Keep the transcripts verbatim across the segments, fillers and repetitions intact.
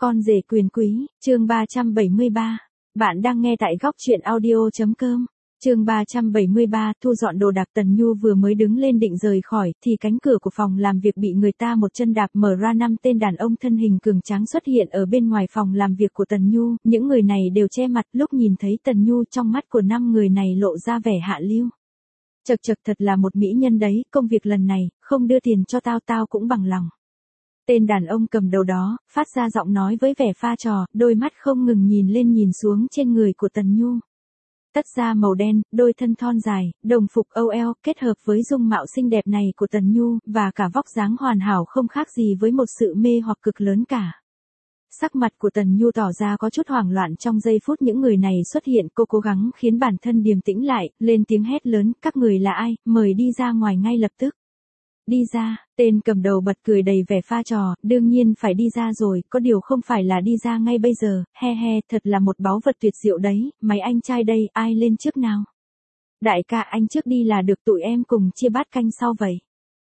Con rể quyền quý, chương ba trăm bảy mươi ba. Bạn đang nghe tại góc truyện audio.com. Chương ba trăm bảy mươi ba, thu dọn đồ đạc. Tần Nhu vừa mới đứng lên định rời khỏi, thì cánh cửa của phòng làm việc bị người ta một chân đạp mở ra. Năm tên đàn ông thân hình cường tráng xuất hiện ở bên ngoài phòng làm việc của Tần Nhu, những người này đều che mặt. Lúc nhìn thấy Tần Nhu, trong mắt của năm người này lộ ra vẻ hạ lưu. Chật chật, thật là một mỹ nhân đấy, công việc lần này, không đưa tiền cho tao tao cũng bằng lòng. Tên đàn ông cầm đầu đó, phát ra giọng nói với vẻ pha trò, đôi mắt không ngừng nhìn lên nhìn xuống trên người của Tần Nhu. Tất da màu đen, đôi thân thon dài, đồng phục âu eo, kết hợp với dung mạo xinh đẹp này của Tần Nhu, và cả vóc dáng hoàn hảo không khác gì với một sự mê hoặc cực lớn cả. Sắc mặt của Tần Nhu tỏ ra có chút hoảng loạn trong giây phút những người này xuất hiện. Cô cố gắng khiến bản thân điềm tĩnh lại, lên tiếng hét lớn, các người là ai, mời đi ra ngoài ngay lập tức. Đi ra, tên cầm đầu bật cười đầy vẻ pha trò, đương nhiên phải đi ra rồi, có điều không phải là đi ra ngay bây giờ, he he, thật là một báu vật tuyệt diệu đấy, mấy anh trai đây, ai lên trước nào? Đại ca anh trước đi là được, tụi em cùng chia bát canh sau vậy.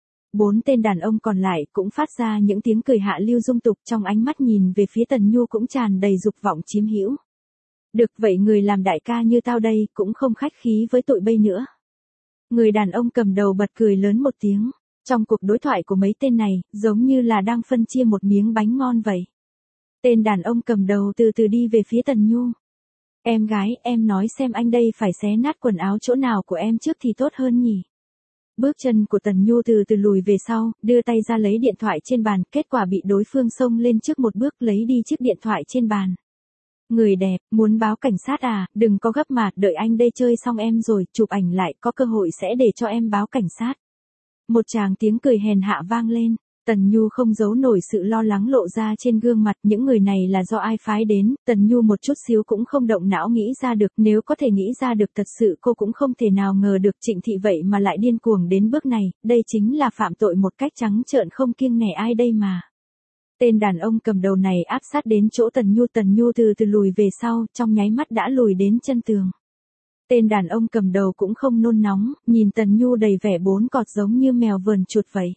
Bốn tên đàn ông còn lại cũng phát ra những tiếng cười hạ lưu dung tục, trong ánh mắt nhìn về phía Tần Nhu cũng tràn đầy dục vọng chiếm hữu. Được vậy, người làm đại ca như tao đây, cũng không khách khí với tụi bây nữa. Người đàn ông cầm đầu bật cười lớn một tiếng. Trong cuộc đối thoại của mấy tên này, giống như là đang phân chia một miếng bánh ngon vậy. Tên đàn ông cầm đầu từ từ đi về phía Tần Nhu. Em gái, em nói xem anh đây phải xé nát quần áo chỗ nào của em trước thì tốt hơn nhỉ? Bước chân của Tần Nhu từ từ lùi về sau, đưa tay ra lấy điện thoại trên bàn, kết quả bị đối phương xông lên trước một bước lấy đi chiếc điện thoại trên bàn. Người đẹp, muốn báo cảnh sát à, đừng có gấp mà, đợi anh đây chơi xong em rồi, chụp ảnh lại, có cơ hội sẽ để cho em báo cảnh sát. Một tràng tiếng cười hèn hạ vang lên, Tần Nhu không giấu nổi sự lo lắng lộ ra trên gương mặt, những người này là do ai phái đến, Tần Nhu một chút xíu cũng không động não nghĩ ra được, nếu có thể nghĩ ra được thật sự cô cũng không thể nào ngờ được Trịnh Thị vậy mà lại điên cuồng đến bước này, đây chính là phạm tội một cách trắng trợn không kiêng nể ai đây mà. Tên đàn ông cầm đầu này áp sát đến chỗ Tần Nhu, Tần Nhu từ từ lùi về sau, trong nháy mắt đã lùi đến chân tường. Tên đàn ông cầm đầu cũng không nôn nóng, nhìn Tần Nhu đầy vẻ bốn cọt giống như mèo vờn chuột vậy.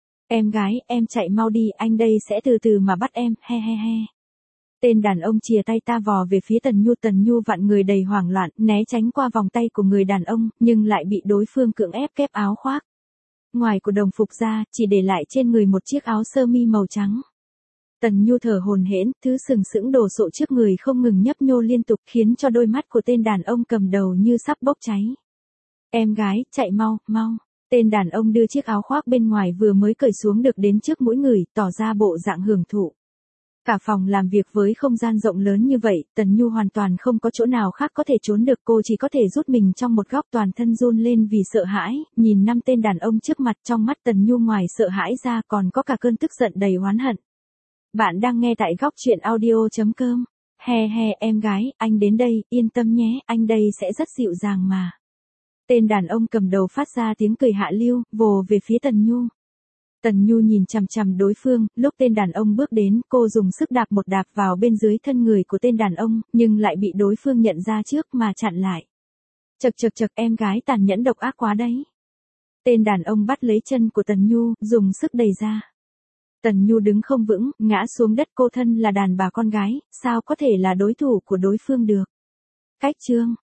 Em gái, em chạy mau đi, anh đây sẽ từ từ mà bắt em, he he he. Tên đàn ông chìa tay ta vò về phía Tần Nhu, Tần Nhu vặn người đầy hoảng loạn, né tránh qua vòng tay của người đàn ông, nhưng lại bị đối phương cưỡng ép kép áo khoác. Ngoài của đồng phục ra, chỉ để lại trên người một chiếc áo sơ mi màu trắng. Tần Nhu thở hổn hển, thứ sừng sững đổ sộ trước người không ngừng nhấp nhô liên tục khiến cho đôi mắt của tên đàn ông cầm đầu như sắp bốc cháy. Em gái, chạy mau, mau. Tên đàn ông đưa chiếc áo khoác bên ngoài vừa mới cởi xuống được đến trước mũi người, tỏ ra bộ dạng hưởng thụ. Cả phòng làm việc với không gian rộng lớn như vậy, Tần Nhu hoàn toàn không có chỗ nào khác có thể trốn được, cô chỉ có thể rút mình trong một góc, toàn thân run lên vì sợ hãi, nhìn năm tên đàn ông trước mặt, trong mắt Tần Nhu ngoài sợ hãi ra còn có cả cơn tức giận đầy oán hận. Bạn đang nghe tại góc truyện audio.com. He he, em gái, anh đến đây, yên tâm nhé, anh đây sẽ rất dịu dàng mà. Tên đàn ông cầm đầu phát ra tiếng cười hạ lưu, vồ về phía Tần Nhu. Tần Nhu nhìn chằm chằm đối phương, lúc tên đàn ông bước đến, cô dùng sức đạp một đạp vào bên dưới thân người của tên đàn ông, nhưng lại bị đối phương nhận ra trước mà chặn lại. Chật chật chật, em gái tàn nhẫn độc ác quá đấy. Tên đàn ông bắt lấy chân của Tần Nhu, dùng sức đẩy ra. Tần Nhu đứng không vững, ngã xuống đất, cô thân là đàn bà con gái, sao có thể là đối thủ của đối phương được. Cách chương